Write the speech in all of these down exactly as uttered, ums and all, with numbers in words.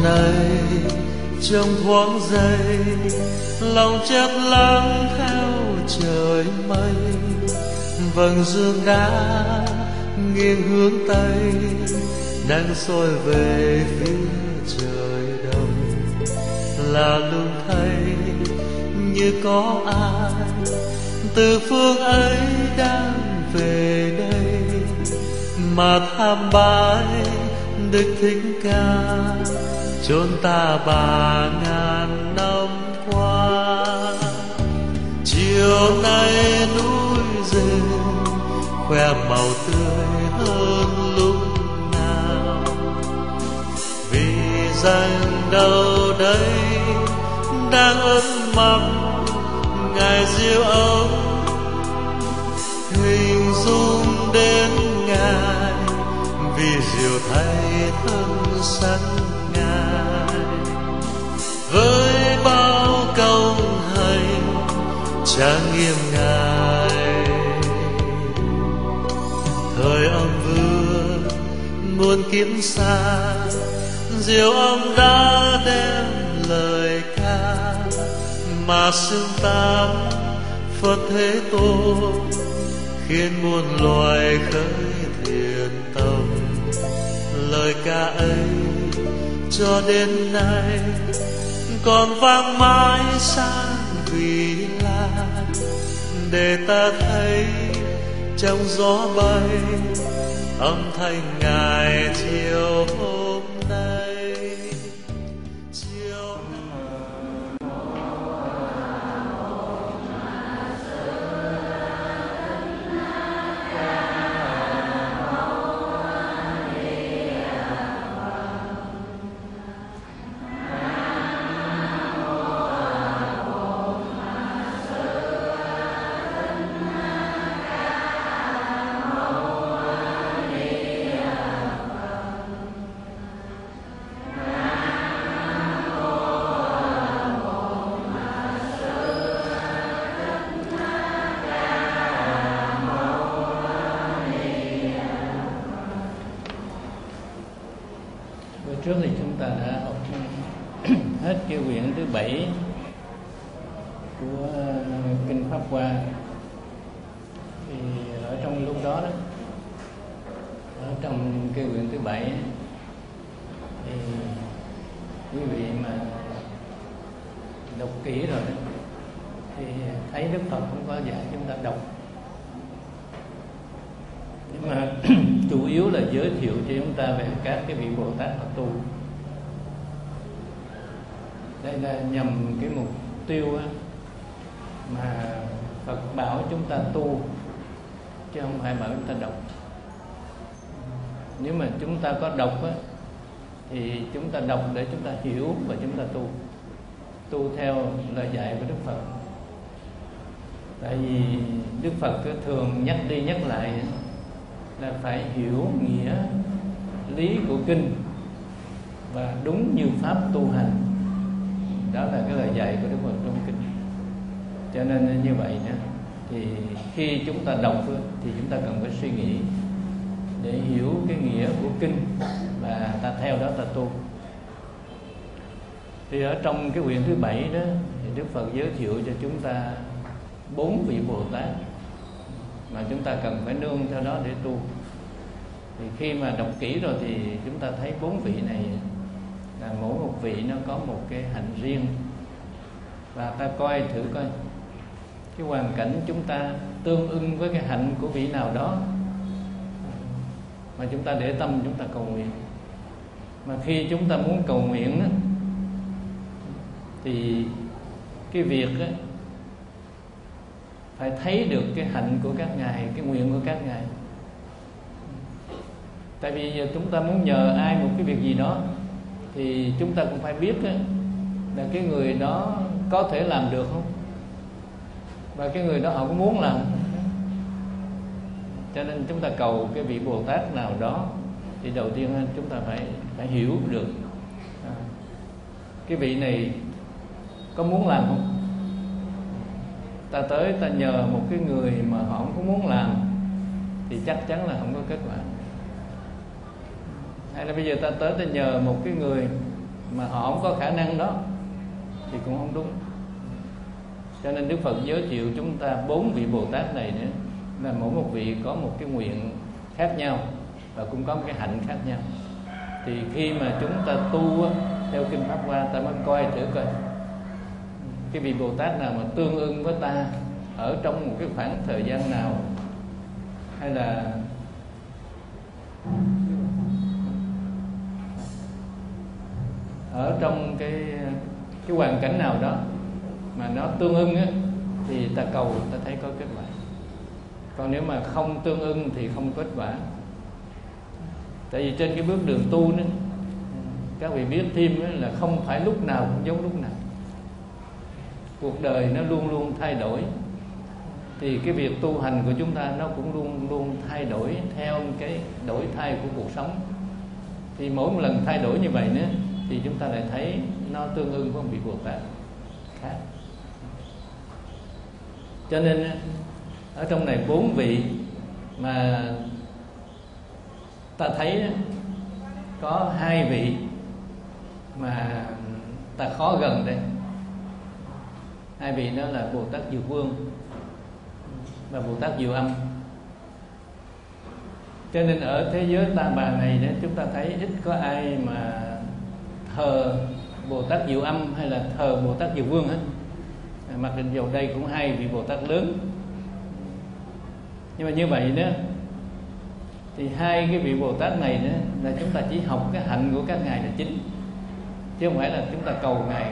này trong thoáng giây, lòng chợt lắng theo trời mây. Vầng dương đã nghiêng hướng tây, đang soi về phía trời đông. Là lúc thấy như có ai từ phương ấy đang về đây, mà tham bái Đức Thích Ca chốn ta bà ngàn năm qua. Chiều nay núi rừng khoe màu tươi hơn lúc nào, vì rằng đâu đây đang ấm mong Ngài diệu ông. Hình dung đến Ngài vì diệu thay thân sắc Ngài, với bao công hành trang nghiêm Ngài. Thời âm vương muôn kiếp xa, diệu ông đã đem lời ca, mà xưng tám Phật Thế Tôn khiến muôn loài khởi thiện tâm. Lời ca ấy cho đến nay còn vang mãi sáng vì la, để ta thấy trong gió bay âm thanh Ngài chiều hôm nay. Chiều trước thì chúng ta đã học hết cái quyển thứ bảy của Kinh Pháp Hoa. Thì ở trong lúc đó đó, ở trong cái quyển thứ bảy thì quý vị mà đọc kỹ rồi đó, thì thấy Đức Phật cũng có dạy chúng ta đọc, nhưng mà chủ yếu là giới thiệu cho chúng ta về các cái vị Bồ Tát họ tu. Đây là nhằm cái mục tiêu á, mà Phật bảo chúng ta tu, chứ không phải bảo chúng ta đọc. Nếu mà chúng ta có đọc á, thì chúng ta đọc để chúng ta hiểu và chúng ta tu, tu theo lời dạy của Đức Phật. Tại vì Đức Phật thường nhắc đi nhắc lại là phải hiểu nghĩa lý của kinh và đúng như pháp tu hành. Đó là cái lời dạy của Đức Phật trong kinh. Cho nên như vậy nữa, thì khi chúng ta đọc thì chúng ta cần phải suy nghĩ để hiểu cái nghĩa của kinh và ta theo đó ta tu. Thì ở trong cái quyển thứ bảy đó thì Đức Phật giới thiệu cho chúng ta bốn vị Bồ Tát mà chúng ta cần phải nương theo đó để tu. Thì khi mà đọc kỹ rồi thì chúng ta thấy bốn vị này là mỗi một vị nó có một cái hạnh riêng, và ta coi thử coi cái hoàn cảnh chúng ta tương ưng với cái hạnh của vị nào đó mà chúng ta để tâm chúng ta cầu nguyện. Mà khi chúng ta muốn cầu nguyện á, thì cái việc á, phải thấy được cái hạnh của các ngài, cái nguyện của các ngài. Tại vì giờ chúng ta muốn nhờ ai một cái việc gì đó thì chúng ta cũng phải biết á, là cái người đó có thể làm được không, và cái người đó họ có muốn làm. Cho nên chúng ta cầu cái vị Bồ Tát nào đó thì đầu tiên chúng ta phải phải hiểu được à, cái vị này có muốn làm không. Ta tới ta nhờ một cái người mà họ không có muốn làm thì chắc chắn là không có kết quả. Hay là bây giờ ta tới ta nhờ một cái người mà họ không có khả năng đó thì cũng không đúng. Cho nên Đức Phật giới thiệu chúng ta bốn vị Bồ Tát này nữa, là mỗi một vị có một cái nguyện khác nhau và cũng có một cái hạnh khác nhau. Thì khi mà chúng ta tu theo Kinh Pháp Hoa, ta mới coi thử coi cái vị Bồ Tát nào mà tương ưng với ta ở trong một cái khoảng thời gian nào, hay là ở trong cái cái hoàn cảnh nào đó mà nó tương ưng á, thì ta cầu ta thấy có kết quả. Còn nếu mà không tương ưng thì không có kết quả. Tại vì trên cái bước đường tu đó, các vị biết thêm là không phải lúc nào cũng giống lúc nào. Cuộc đời nó luôn luôn thay đổi, thì cái việc tu hành của chúng ta nó cũng luôn luôn thay đổi theo cái đổi thay của cuộc sống. Thì mỗi một lần thay đổi như vậy nữa thì chúng ta lại thấy nó tương ưng với một vị Bồ Tát khác. Cho nên ở trong này bốn vị mà ta thấy có hai vị mà ta khó gần đây. Hai vị đó là Bồ Tát Diệu Vương và Bồ Tát Diệu Âm. Cho nên ở thế giới Ta Bà này đó, chúng ta thấy ít có ai mà thờ Bồ Tát Diệu Âm hay là thờ Bồ Tát Diệu Vương hết. Mặc định vào đây cũng hai vị Bồ Tát lớn. Nhưng mà như vậy đó, thì hai cái vị Bồ Tát này đó là chúng ta chỉ học cái hạnh của các ngài là chính, chứ không phải là chúng ta cầu ngài.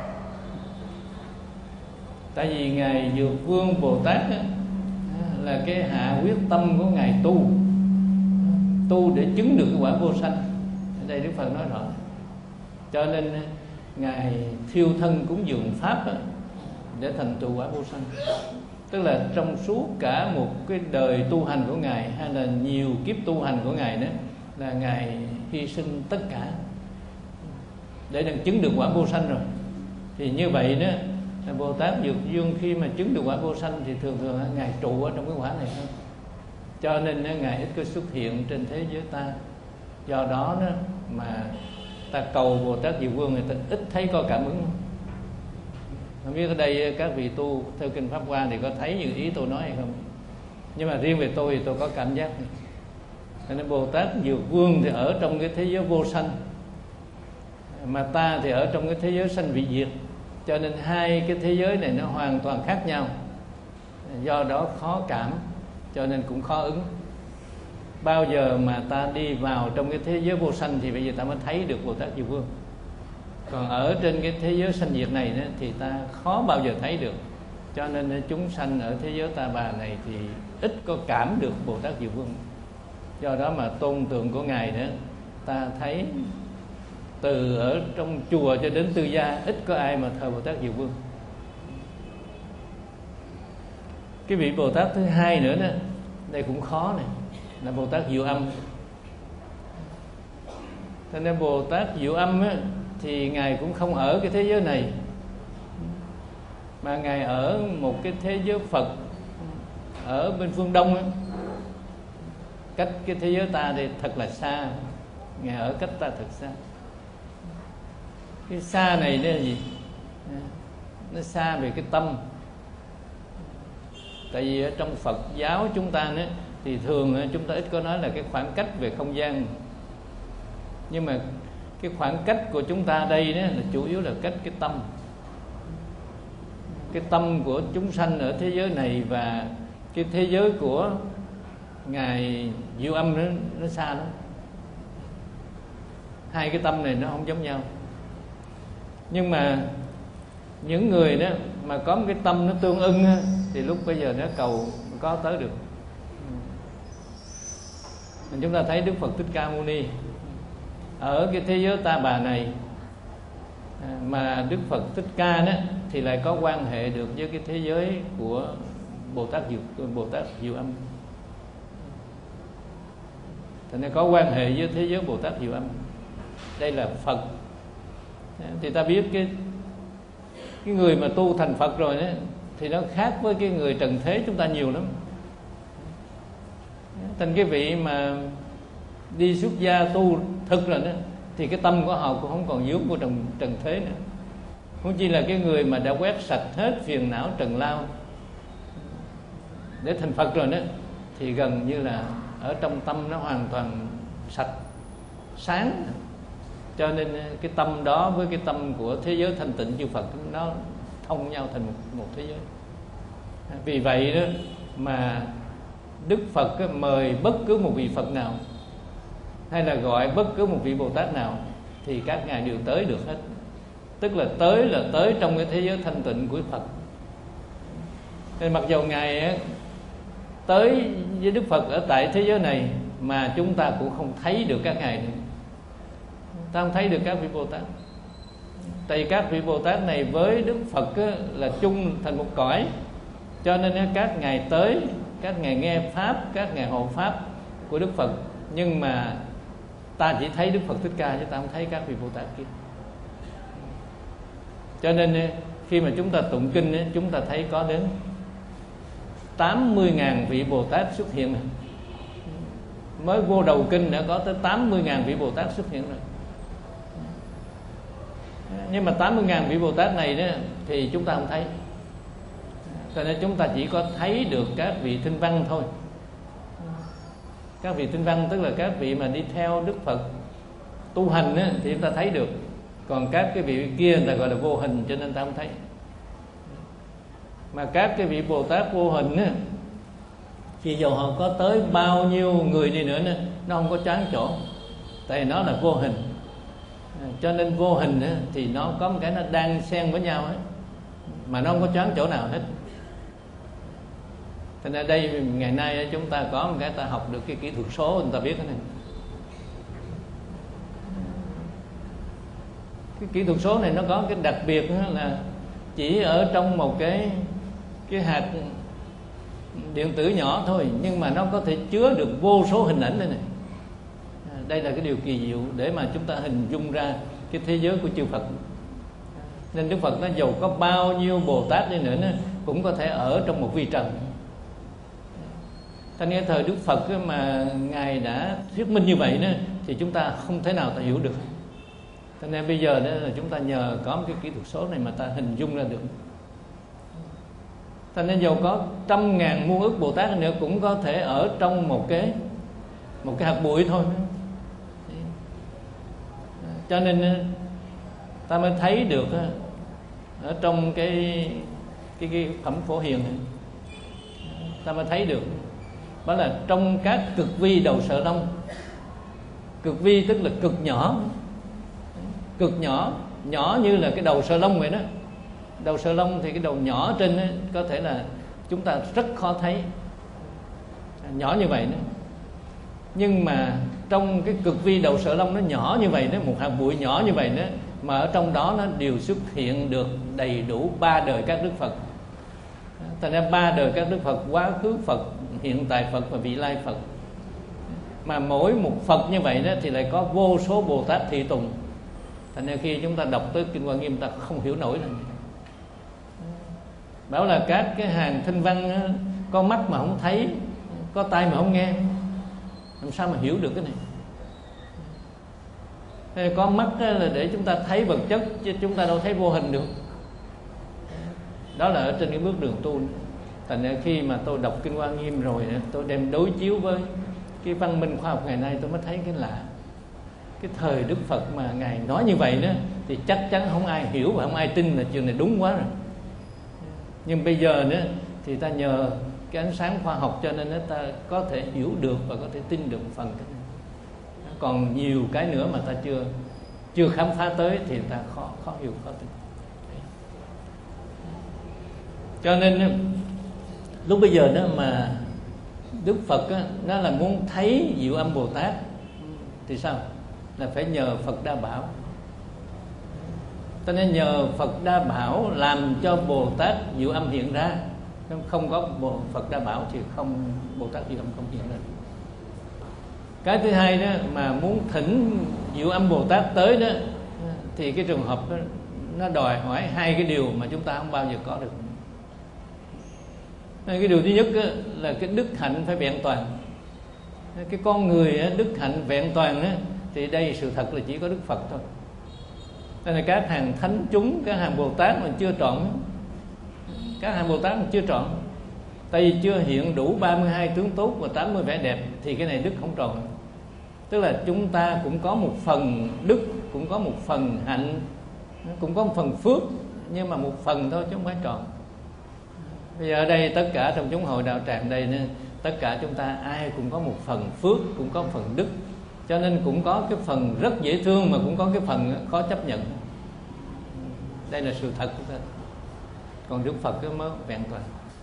Tại vì ngài Dược Vương Bồ Tát đó, là cái hạ quyết tâm của ngài tu tu để chứng được cái quả vô sanh. Ở đây Đức Phật nói rõ. Cho nên ngài thiêu thân cúng dường pháp đó, để thành tựu quả vô sanh. Tức là trong suốt cả một cái đời tu hành của ngài, hay là nhiều kiếp tu hành của ngài đó, là ngài hy sinh tất cả để được chứng được quả vô sanh rồi. Thì như vậy đó là Bồ Tát Dược Dương khi mà chứng được quả vô sanh thì thường thường ngài trụ ở trong cái quả này thôi. Cho nên ngài ít có xuất hiện trên thế giới ta. Do đó, đó mà ta cầu Bồ Tát Diệu Vương người ta ít thấy có cảm ứng. Không biết ở đây các vị tu theo Kinh Pháp Hoa thì có thấy như ý tôi nói hay không? Nhưng mà riêng về tôi thì tôi có cảm giác. Cho nên Bồ Tát Dược Vương thì ở trong cái thế giới vô sanh, mà ta thì ở trong cái thế giới sanh vị diệt. Cho nên hai cái thế giới này nó hoàn toàn khác nhau. Do đó khó cảm, cho nên cũng khó ứng. Bao giờ mà ta đi vào trong cái thế giới vô sanh thì bây giờ ta mới thấy được Bồ Tát Diệu Vương. Còn ở trên cái thế giới sanh diệt này đó, thì ta khó bao giờ thấy được. Cho nên chúng sanh ở thế giới Ta Bà này thì ít có cảm được Bồ Tát Diệu Vương. Do đó mà tôn tượng của ngài đó, ta thấy từ ở trong chùa cho đến tư gia ít có ai mà thờ Bồ Tát Diệu Vương. Cái vị Bồ Tát thứ hai nữa đó, đây cũng khó này, là Bồ Tát Diệu Âm. Cho nên Bồ Tát Diệu Âm á, thì ngài cũng không ở cái thế giới này, mà ngài ở một cái thế giới Phật ở bên phương Đông á, cách cái thế giới ta thì thật là xa. Ngài ở cách ta thật xa. Cái xa này nó là gì? Nó xa về cái tâm. Tại vì ở trong Phật giáo chúng ta nữa, thì thường chúng ta ít có nói là cái khoảng cách về không gian. Nhưng mà cái khoảng cách của chúng ta đây đó là chủ yếu là cách cái tâm. Cái tâm của chúng sanh ở thế giới này và cái thế giới của ngài Diệu Âm nó, nó xa lắm. Hai cái tâm này nó không giống nhau. Nhưng mà những người đó mà có một cái tâm nó tương ưng á, thì lúc bây giờ nó cầu có tới được. Mình chúng ta thấy Đức Phật Thích Ca Mâu Ni ở cái thế giới Ta Bà này, mà Đức Phật Thích Ca đó thì lại có quan hệ được với cái thế giới của Bồ Tát Diệu, Bồ Tát Diệu Âm. Thì nó có quan hệ với thế giới Bồ Tát Diệu Âm. Đây là Phật. Thì ta biết cái cái người mà tu thành Phật rồi đó, thì nó khác với cái người trần thế chúng ta nhiều lắm. Thành cái vị mà đi xuất gia tu thực rồi đó, thì cái tâm của họ cũng không còn dướng vô trần, trần thế nữa. Huống chi là cái người mà đã quét sạch hết phiền não trần lao để thành Phật rồi đó, thì gần như là ở trong tâm nó hoàn toàn sạch sáng. Cho nên cái tâm đó với cái tâm của thế giới thanh tịnh chư Phật nó thông nhau thành một, một thế giới. Vì vậy đó mà Đức Phật mời bất cứ một vị Phật nào hay là gọi bất cứ một vị Bồ Tát nào thì các ngài đều tới được hết. Tức là tới là tới trong cái thế giới thanh tịnh của Phật. Nên mặc dù ngài ấy, tới với Đức Phật ở tại thế giới này mà chúng ta cũng không thấy được các ngài nữa. Ta không thấy được các vị Bồ Tát. Tại vì các vị Bồ Tát này với Đức Phật á, là chung thành một cõi. Cho nên á, các ngài tới, các ngài nghe Pháp, các ngài hộ Pháp của Đức Phật. Nhưng mà ta chỉ thấy Đức Phật Thích Ca chứ ta không thấy các vị Bồ Tát kia. Cho nên khi mà chúng ta tụng kinh, chúng ta thấy có đến tám mươi nghìn vị Bồ Tát xuất hiện. Mới vô đầu kinh đã có tới tám mươi nghìn vị Bồ Tát xuất hiện rồi. Nhưng mà tám mươi nghìn vị Bồ Tát này đó, thì chúng ta không thấy. Cho nên chúng ta chỉ có thấy được các vị tinh văn thôi. Các vị tinh văn tức là các vị mà đi theo Đức Phật tu hành á, thì chúng ta thấy được. Còn các cái vị kia người ta gọi là vô hình, cho nên ta không thấy. Mà các cái vị Bồ Tát vô hình á, thì dù họ có tới bao nhiêu người đi nữa, nữa nó không có choáng chỗ. Tại vì nó là vô hình. Cho nên vô hình á, thì nó có một cái nó đang xen với nhau ấy, mà nó không có choáng chỗ nào hết. Thế nên đây ngày nay chúng ta có một cái ta học được cái kỹ thuật số, người ta biết cái này. Cái kỹ thuật số này nó có cái đặc biệt là chỉ ở trong một cái cái hạt điện tử nhỏ thôi, nhưng mà nó có thể chứa được vô số hình ảnh đây này. Đây là cái điều kỳ diệu để mà chúng ta hình dung ra cái thế giới của chư Phật. Nên Đức Phật nó dầu có bao nhiêu Bồ Tát đi nữa, nó cũng có thể ở trong một vi trần. Thành ra thời Đức Phật mà ngài đã thuyết minh như vậy đó, thì chúng ta không thể nào ta hiểu được. Cho nên bây giờ đó là chúng ta nhờ có một cái kỹ thuật số này mà ta hình dung ra được. Cho nên dầu có trăm ngàn muôn ức Bồ Tát nữa cũng có thể ở trong một cái một cái hạt bụi thôi. Cho nên ta mới thấy được ở trong cái cái, cái phẩm Phổ Hiền này, ta mới thấy được đó là trong các cực vi đầu sở long. Cực vi tức là cực nhỏ, cực nhỏ, nhỏ như là cái đầu sờ lông vậy đó. Đầu sờ lông thì cái đầu nhỏ trên đó, có thể là chúng ta rất khó thấy, nhỏ như vậy đó. Nhưng mà trong cái cực vi đầu sờ lông nó nhỏ như vậy đó, một hạt bụi nhỏ như vậy đó, mà ở trong đó nó đều xuất hiện được đầy đủ ba đời các Đức Phật. Thành ra ba đời các Đức Phật, quá khứ Phật, hiện tại Phật và vị lai Phật. Mà mỗi một Phật như vậy đó thì lại có vô số Bồ Tát thị tùng. Thành ra khi chúng ta đọc tới Kinh Hoa Nghiêm ta không hiểu nổi là bảo là các cái hàng thinh văn đó, có mắt mà không thấy, có tai mà không nghe, làm sao mà hiểu được cái này? Thế có mắt là để chúng ta thấy vật chất, chứ chúng ta đâu thấy vô hình được. Đó là ở trên cái bước đường tu. Thành ra khi mà tôi đọc Kinh Hoa Nghiêm rồi, tôi đem đối chiếu với cái văn minh khoa học ngày nay, tôi mới thấy cái lạ. Cái thời Đức Phật mà ngài nói như vậy đó thì chắc chắn không ai hiểu và không ai tin là chuyện này đúng quá rồi. Nhưng bây giờ nữa thì ta nhờ cái ánh sáng khoa học cho nên đó, ta có thể hiểu được và có thể tin được một phần cái này. Còn nhiều cái nữa mà ta chưa chưa khám phá tới thì ta khó khó hiểu, khó tin. Cho nên lúc bây giờ đó mà Đức Phật đó, nó là muốn thấy Diệu Âm Bồ Tát thì sao? Là phải nhờ Phật Đa Bảo. Cho nên nhờ Phật Đa Bảo làm cho Bồ Tát Diệu Âm hiện ra. Không có Bồ Phật Đa Bảo thì không Bồ Tát Diệu Âm không hiện ra. Cái thứ hai đó mà muốn thỉnh Diệu Âm Bồ Tát tới đó thì cái trường hợp đó, nó đòi hỏi hai cái điều mà chúng ta không bao giờ có được. Cái điều thứ nhất đó, là cái đức hạnh phải vẹn toàn. Cái con người đức hạnh vẹn toàn đó, thì đây sự thật là chỉ có Đức Phật thôi. Nên là các hàng thánh chúng, các hàng Bồ Tát mà chưa trọn, các hàng Bồ Tát mà chưa trọn, tại vì chưa hiện đủ ba mươi hai tướng tốt và tám mươi vẻ đẹp, thì cái này đức không trọn. Tức là chúng ta cũng có một phần đức, cũng có một phần hạnh, cũng có một phần phước, nhưng mà một phần thôi chứ không phải trọn. Bây giờ ở đây tất cả trong chúng hội đạo tràng đây, tất cả chúng ta ai cũng có một phần phước, cũng có một phần đức, cho nên cũng có cái phần rất dễ thương mà cũng có cái phần khó chấp nhận. Đây là sự thật của ta. Còn Đức Phật mới vẹn toàn.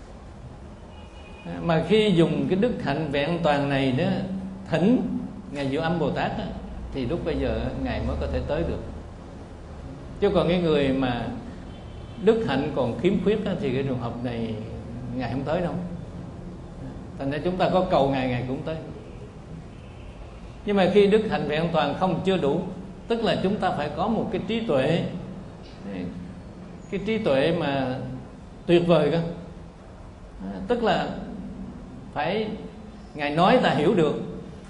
Mà khi dùng cái đức hạnh vẹn toàn này đó thỉnh Ngài Diệu Âm Bồ Tát đó, thì lúc bây giờ Ngài mới có thể tới được. Chứ còn cái người mà đức hạnh còn khiếm khuyết đó, thì cái trường hợp này Ngài không tới đâu. Thành ra chúng ta có cầu Ngài, Ngài cũng tới. Nhưng mà khi đức hạnh vẹn toàn không chưa đủ, tức là chúng ta phải có một cái trí tuệ, cái trí tuệ mà tuyệt vời cơ. Tức là phải Ngài nói ta hiểu được,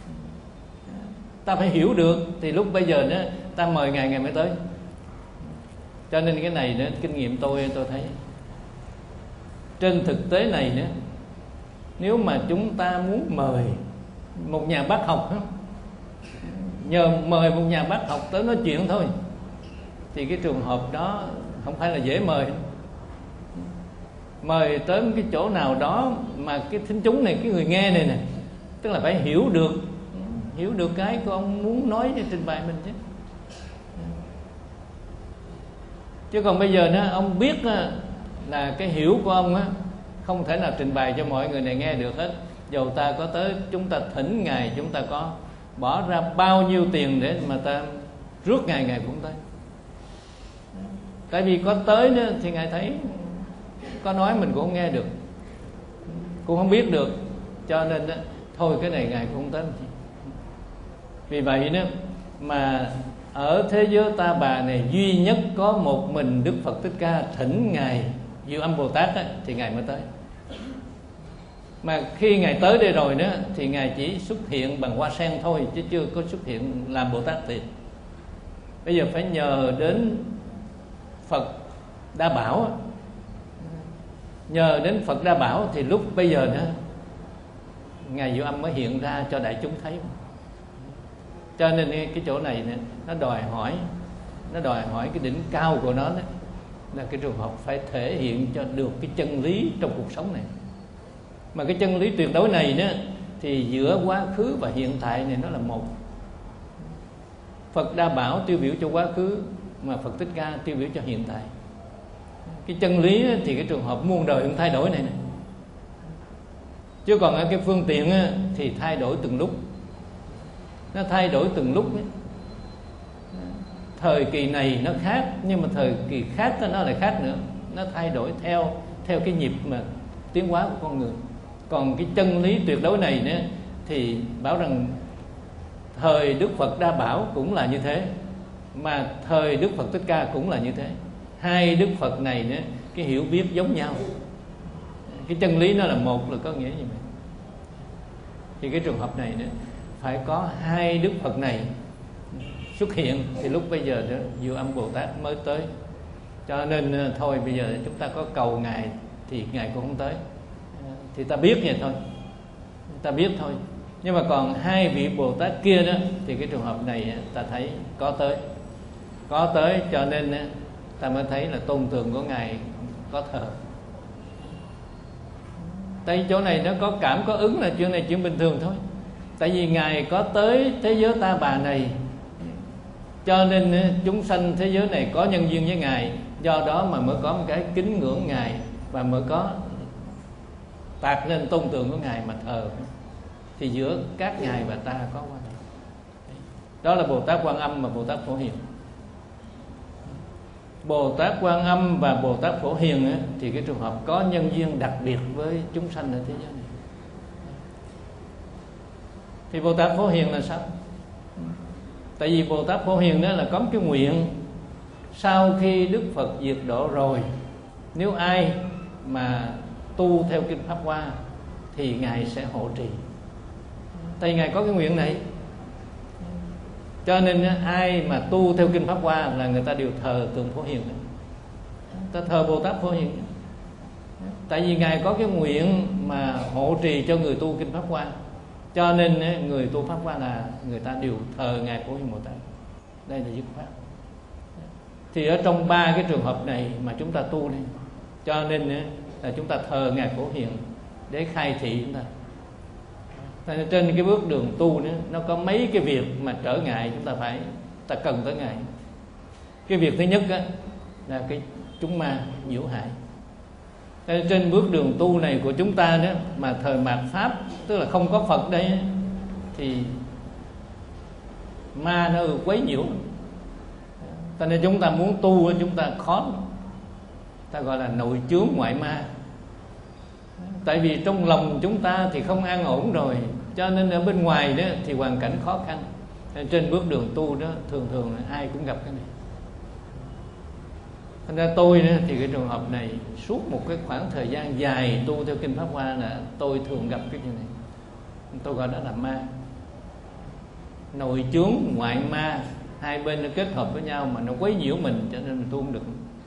ta phải hiểu được, thì lúc bây giờ đó ta mời Ngài, Ngài mới tới. Cho nên cái này đó, kinh nghiệm tôi tôi thấy trên thực tế này đó, nếu mà chúng ta muốn mời một nhà bác học đó, nhờ mời một nhà bác học tới nói chuyện thôi, thì cái trường hợp đó không phải là dễ mời. Mời tới một cái chỗ nào đó mà cái thính chúng này, cái người nghe này nè, tức là phải hiểu được, hiểu được cái của ông muốn nói cho trình bày mình chứ. Chứ còn bây giờ đó, ông biết là cái hiểu của ông á, không thể nào trình bày cho mọi người này nghe được hết. Dù ta có tới, chúng ta thỉnh Ngài, chúng ta có bỏ ra bao nhiêu tiền để mà ta rước Ngài, Ngài cũng tới. Tại vì có tới đó, thì Ngài thấy có nói mình cũng không nghe được, cũng không biết được, cho nên đó, thôi cái này Ngài cũng không tới. Vì vậy đó mà ở thế giới Ta Bà này duy nhất có một mình Đức Phật Thích Ca thỉnh Ngài Diệu Âm Bồ Tát đó, thì Ngài mới tới. Mà khi Ngài tới đây rồi đó, thì Ngài chỉ xuất hiện bằng hoa sen thôi, chứ chưa có xuất hiện làm Bồ Tát thiệt. Bây giờ phải nhờ đến Phật Đa Bảo, nhờ đến Phật Đa Bảo thì lúc bây giờ đó Ngài Diệu Âm mới hiện ra cho đại chúng thấy. Cho nên cái chỗ này nó đòi hỏi, nó đòi hỏi cái đỉnh cao của nó đó, là cái trường hợp phải thể hiện cho được cái chân lý trong cuộc sống này. Mà cái chân lý tuyệt đối này đó, thì giữa quá khứ và hiện tại này nó là một. Phật Đa Bảo tiêu biểu cho quá khứ, mà Phật Thích Ca tiêu biểu cho hiện tại. Cái chân lý đó, thì cái trường hợp muôn đời không thay đổi này này. Chứ còn ở cái phương tiện đó, thì thay đổi từng lúc. Nó thay đổi từng lúc ấy. Thời kỳ này nó khác, nhưng mà thời kỳ khác nó lại khác nữa. Nó thay đổi theo theo cái nhịp mà tiến hóa của con người. Còn cái chân lý tuyệt đối này nữa, thì bảo rằng thời Đức Phật Đa Bảo cũng là như thế, mà thời Đức Phật Thích Ca cũng là như thế. Hai Đức Phật này nữa, cái hiểu biết giống nhau. Cái chân lý nó là một, là có nghĩa như vậy. Thì cái trường hợp này nữa, phải có hai Đức Phật này xuất hiện, thì lúc bây giờ đó Diệu Âm Bồ Tát mới tới. Cho nên thôi bây giờ chúng ta có cầu Ngài thì Ngài cũng không tới, thì ta biết vậy thôi, ta biết thôi. Nhưng mà còn hai vị Bồ Tát kia đó, thì cái trường hợp này ta thấy có tới, có tới, cho nên ta mới thấy là tôn tượng của Ngài có thờ. Tại chỗ này nó có cảm có ứng là chuyện này chuyện bình thường thôi. Tại vì Ngài có tới thế giới Ta Bà này, cho nên chúng sanh thế giới này có nhân duyên với Ngài, do đó mà mới có một cái kính ngưỡng Ngài, và mới có tạc lên tôn tượng của Ngài mà thờ. Thì giữa các Ngài và ta có quan hệ. Đó là Bồ Tát Quan Âm và Bồ Tát Phổ Hiền. Bồ Tát Quan Âm và Bồ Tát Phổ Hiền ấy, thì cái trường hợp có nhân duyên đặc biệt với chúng sanh ở thế giới này. Thì Bồ Tát Phổ Hiền là sao? Tại vì Bồ Tát Phổ Hiền đó là có một cái nguyện, sau khi Đức Phật diệt độ rồi, nếu ai mà tu theo Kinh Pháp Hoa thì Ngài sẽ hộ trì. Tại Ngài có cái nguyện này. Cho nên ai mà tu theo kinh Pháp Hoa là người ta đều thờ tượng Phổ Hiền, ta thờ Bồ Tát Phổ Hiền. Tại vì Ngài có cái nguyện mà hộ trì cho người tu kinh Pháp Hoa, cho nên người tu Pháp Hoa là người ta đều thờ Ngài Phổ Hiền Bồ Tát. Đây là dứt khoát. Thì ở trong ba cái trường hợp này mà chúng ta tu đây, cho nên là chúng ta thờ Ngài Phổ Hiền để khai thị chúng ta. Nên trên cái bước đường tu nữa, nó có mấy cái việc mà trở ngại chúng ta phải ta cần tới Ngài. Cái việc thứ nhất á, là cái chúng ma nhiễu hại. Nên trên bước đường tu này của chúng ta đó, mà thời mạt Pháp, tức là không có Phật đây, thì ma nó quấy nhiễu. Cho nên chúng ta muốn tu chúng ta khó, ta gọi là nội chướng ngoại ma. Tại vì trong lòng chúng ta thì không an ổn rồi, cho nên ở bên ngoài đó thì hoàn cảnh khó khăn. Nên trên bước đường tu đó thường thường là ai cũng gặp cái này. Thành ra tôi đó, thì cái trường hợp này suốt một cái khoảng thời gian dài tu theo kinh Pháp Hoa là tôi thường gặp cái chuyện này. Tôi gọi đó là ma, nội chướng ngoại ma, hai bên nó kết hợp với nhau mà nó quấy nhiễu mình, cho nên mình tu không được.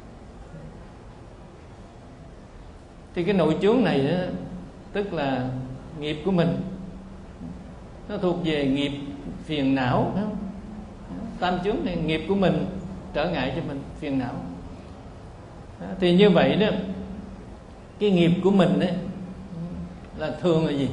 Thì cái nội chướng này đó, tức là nghiệp của mình, nó thuộc về nghiệp phiền não, phải không? Tam chướng này nghiệp của mình trở ngại cho mình, phiền não. Thì như vậy đó, cái nghiệp của mình đấy là thường là gì?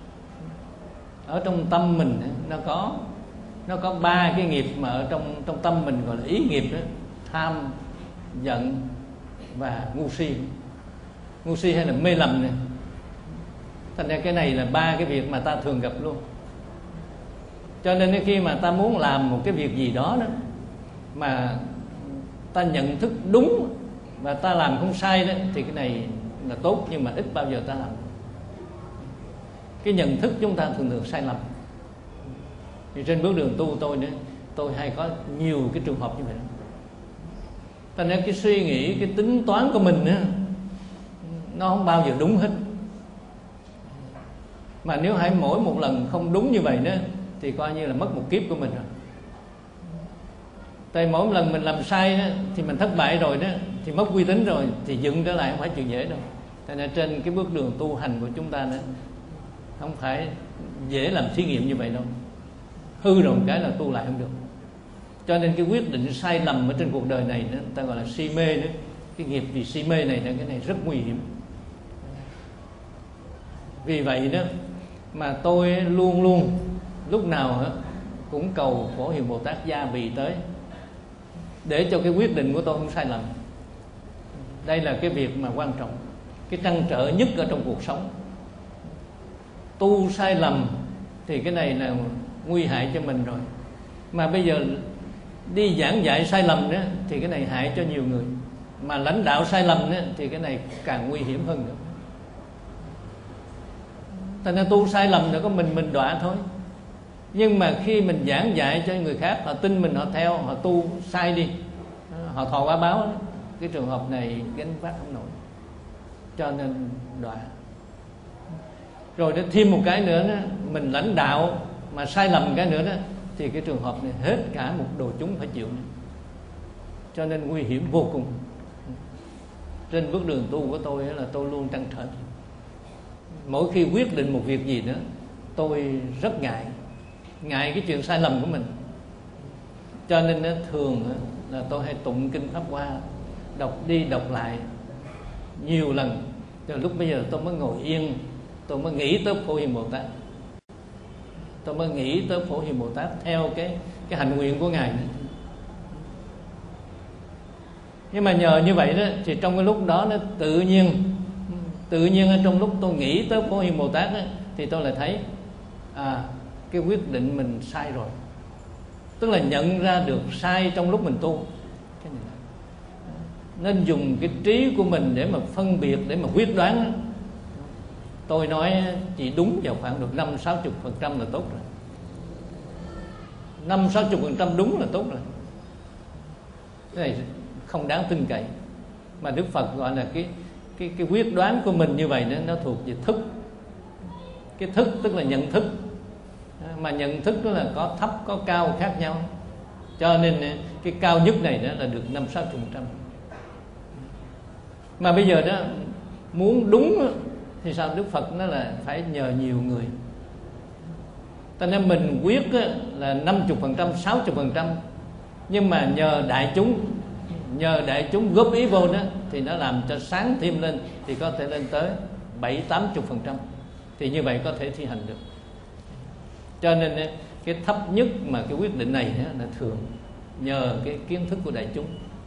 Ở trong tâm mình nó có nó có ba cái nghiệp mà ở trong trong tâm mình gọi là ý nghiệp đó: tham, giận và ngu si. Ngu si hay là mê lầm này. Thành ra cái này là ba cái việc mà ta thường gặp luôn. Cho nên khi mà ta muốn làm một cái việc gì đó đó mà ta nhận thức đúng và ta làm không sai đó, thì cái này là tốt, nhưng mà ít bao giờ ta làm. Cái nhận thức chúng ta thường thường sai lầm. Thì trên bước đường tu tôi nữa, tôi hay có nhiều cái trường hợp như vậy. Thành ra cái suy nghĩ, cái tính toán của mình nữa, nó không bao giờ đúng hết. Mà nếu hãy mỗi một lần không đúng như vậy đó, thì coi như là mất một kiếp của mình rồi. Tại mỗi một lần mình làm sai đó, thì mình thất bại rồi đó, thì mất uy tín rồi, thì dựng trở lại không phải chuyện dễ đâu. Cho nên trên cái bước đường tu hành của chúng ta đó, không phải dễ làm thí nghiệm như vậy đâu. Hư rồi một cái là tu lại không được. Cho nên cái quyết định sai lầm ở trên cuộc đời này đó, ta gọi là si mê đó. Cái nghiệp vì si mê này, cái này rất nguy hiểm. Vì vậy đó mà tôi luôn luôn lúc nào cũng cầu Phổ Hiền Bồ Tát gia bì tới, để cho cái quyết định của tôi không sai lầm. Đây là cái việc mà quan trọng, cái trăn trở nhất ở trong cuộc sống. Tu sai lầm thì cái này là nguy hại cho mình rồi. Mà bây giờ đi giảng dạy sai lầm đó, thì cái này hại cho nhiều người. Mà lãnh đạo sai lầm đó, thì cái này càng nguy hiểm hơn nữa. Thành ra tu sai lầm là có mình mình đọa thôi. Nhưng mà khi mình giảng dạy cho người khác, họ tin mình, họ theo, họ tu sai đi, họ thọ quả báo đó, cái trường hợp này gánh vác không nổi, cho nên đọa. Rồi đó, thêm một cái nữa đó, mình lãnh đạo mà sai lầm cái nữa đó, thì cái trường hợp này hết cả một đồ chúng phải chịu nữa. Cho nên nguy hiểm vô cùng. Trên bước đường tu của tôi là tôi luôn trăn trở. Mỗi khi quyết định một việc gì đó, tôi rất ngại ngại cái chuyện sai lầm của mình. Cho nên đó, thường là tôi hay tụng kinh Pháp Hoa, đọc đi đọc lại nhiều lần. Cho lúc bây giờ tôi mới ngồi yên, tôi mới nghĩ tới Phổ Hiền Bồ Tát, tôi mới nghĩ tới Phổ Hiền Bồ Tát theo cái cái hạnh nguyện của Ngài. Nhưng mà nhờ như vậy đó, thì trong cái lúc đó nó tự nhiên tự nhiên ở trong lúc tôi nghĩ tới Phổ Hiền Bồ Tát đó, thì tôi lại thấy à, cái quyết định mình sai rồi. Tức là nhận ra được sai trong lúc mình tu. Cái này nên dùng cái trí của mình để mà phân biệt, để mà quyết đoán. Tôi nói chỉ đúng vào khoảng được năm sáu chục phần trăm là tốt rồi. Năm sáu chục phần trăm đúng là tốt rồi. Cái này không đáng tin cậy. Mà Đức Phật gọi là cái cái cái quyết đoán của mình như vậy đó, nó thuộc về thức. Cái thức tức là nhận thức. mà nhận thức đó là có thấp có cao khác nhau, cho nên cái cao nhất này đó là được năm sáu phần trăm. Mà bây giờ đó muốn đúng thì sao? Đức Phật nó là phải nhờ nhiều người. Ta nên mình quyết là năm mươi phần trăm, sáu mươi phần trăm, nhưng mà nhờ đại chúng, nhờ đại chúng góp ý vô đó thì nó làm cho sáng thêm lên, thì có thể lên tới bảy tám mươi phần trăm, thì như vậy có thể thi hành được. Cho nên cái thấp nhất mà cái quyết định này là thường nhờ cái kiến thức của đại chúng.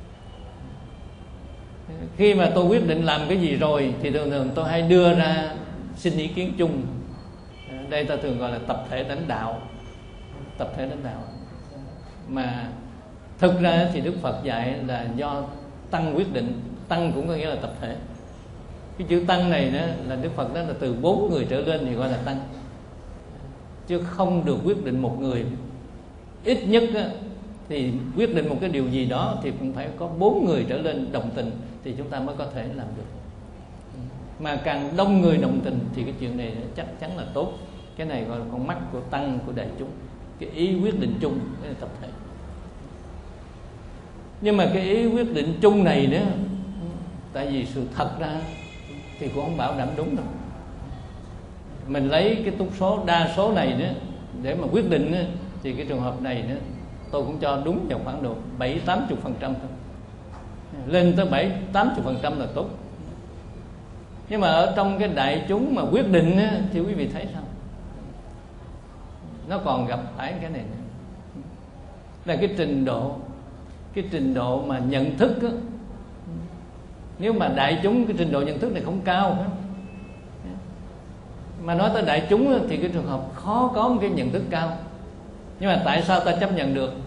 Khi mà tôi quyết định làm cái gì rồi thì thường thường tôi hay đưa ra xin ý kiến chung. Đây ta thường gọi là tập thể lãnh đạo. Tập thể lãnh đạo mà thực ra thì Đức Phật dạy là do tăng quyết định. Tăng cũng có nghĩa là tập thể. Cái chữ tăng này đó là Đức Phật đó là từ bốn người trở lên thì gọi là tăng, chứ không được quyết định một người. Ít nhất đó, thì quyết định một cái điều gì đó thì cũng phải có bốn người trở lên đồng tình thì chúng ta mới có thể làm được. Mà càng đông người đồng tình thì cái chuyện này chắc chắn là tốt. Cái này gọi là con mắt của tăng, của đại chúng. Cái ý quyết định chung, cái này tập thể. Nhưng mà cái ý quyết định chung này nữa, tại vì sự thật ra thì cũng không bảo đảm đúng đâu. Mình lấy cái túc số đa số này nữa để mà quyết định nữa, thì cái trường hợp này nữa tôi cũng cho đúng vào khoảng độ bảy tám mươi phần trăm thôi. Lên tới bảy tám mươi phần trăm là tốt. Nhưng mà ở trong cái đại chúng mà quyết định á, thì quý vị thấy sao? Nó còn gặp phải cái này nữa. Là cái trình độ, cái trình độ mà nhận thức á, nếu mà đại chúng cái trình độ nhận thức này không cao á, mà nói tới đại chúng á, thì cái trường hợp khó có một cái nhận thức cao. Nhưng mà tại sao ta chấp nhận được?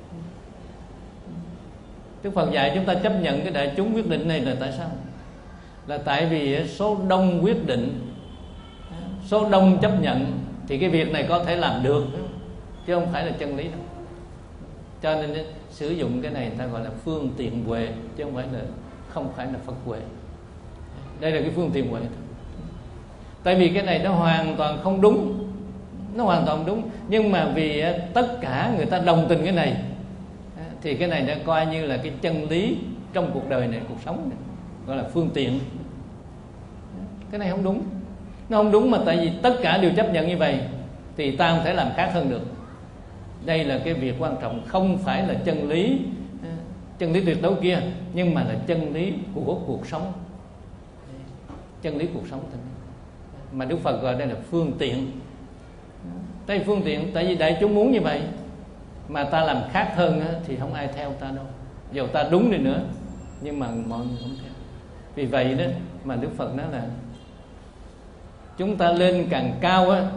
Đức Phật dạy chúng ta chấp nhận cái đại chúng quyết định này là tại sao? Là tại vì số đông quyết định, số đông chấp nhận thì cái việc này có thể làm được, chứ không phải là chân lý đâu. Cho nên sử dụng cái này người ta gọi là phương tiện huệ, chứ không phải là không phải là Phật huệ. Đây là cái phương tiện huệ. Tại vì cái này nó hoàn toàn không đúng, nó hoàn toàn đúng, nhưng mà vì tất cả người ta đồng tình cái này thì cái này đã coi như là cái chân lý trong cuộc đời này, cuộc sống này, gọi là phương tiện. Cái này không đúng. Nó không đúng mà tại vì tất cả đều chấp nhận như vậy thì ta không thể làm khác hơn được. Đây là cái việc quan trọng, không phải là chân lý, chân lý tuyệt đối kia, nhưng mà là chân lý của cuộc sống. Chân lý cuộc sống thôi. Mà Đức Phật gọi đây là phương tiện. Đây phương tiện tại vì đại chúng muốn như vậy, mà ta làm khác hơn thì không ai theo ta đâu. Dù ta đúng đi nữa nhưng mà mọi người không theo. Vì vậy đó mà Đức Phật nói là chúng ta lên càng cao á,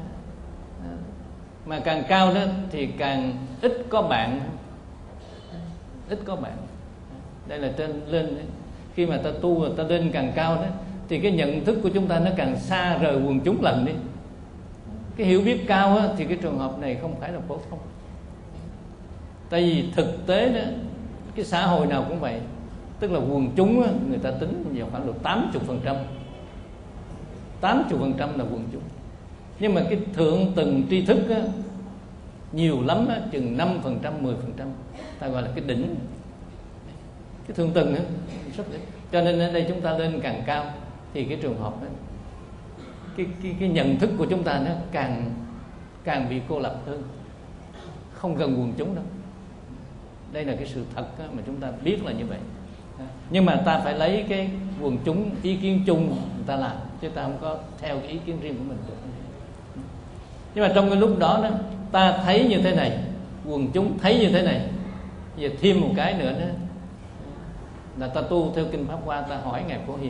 mà càng cao đó thì càng ít có bạn, ít có bạn. Đây là trên lên khi mà ta tu ta lên càng cao đó thì cái nhận thức của chúng ta nó càng xa rời quần chúng lần đi. Cái hiểu biết cao á, thì cái trường hợp này không phải là phổ thông. Tại vì thực tế đó, cái xã hội nào cũng vậy. Tức là quần chúng á, người ta tính vào khoảng độ tám mươi phần trăm. tám mươi phần trăm là quần chúng. Nhưng mà cái thượng tầng tri thức á, nhiều lắm á, chừng năm phần trăm, mười phần trăm. Ta gọi là cái đỉnh. Cái thượng tầng á, rất đỉnh. Cho nên ở đây chúng ta lên càng cao thì cái trường hợp đó, cái, cái, cái nhận thức của chúng ta nó càng càng bị cô lập hơn, không gần quần chúng đâu. Đây là cái sự thật mà chúng ta biết là như vậy. Nhưng mà ta phải lấy cái quần chúng ý kiến chung người ta làm, chứ ta không có theo cái ý kiến riêng của mình được. Nhưng mà trong cái lúc đó đó ta thấy như thế này, quần chúng thấy như thế này, giờ thêm một cái nữa đó là ta tu theo kinh Pháp Hoa, ta hỏi Ngài Phổ Hiền,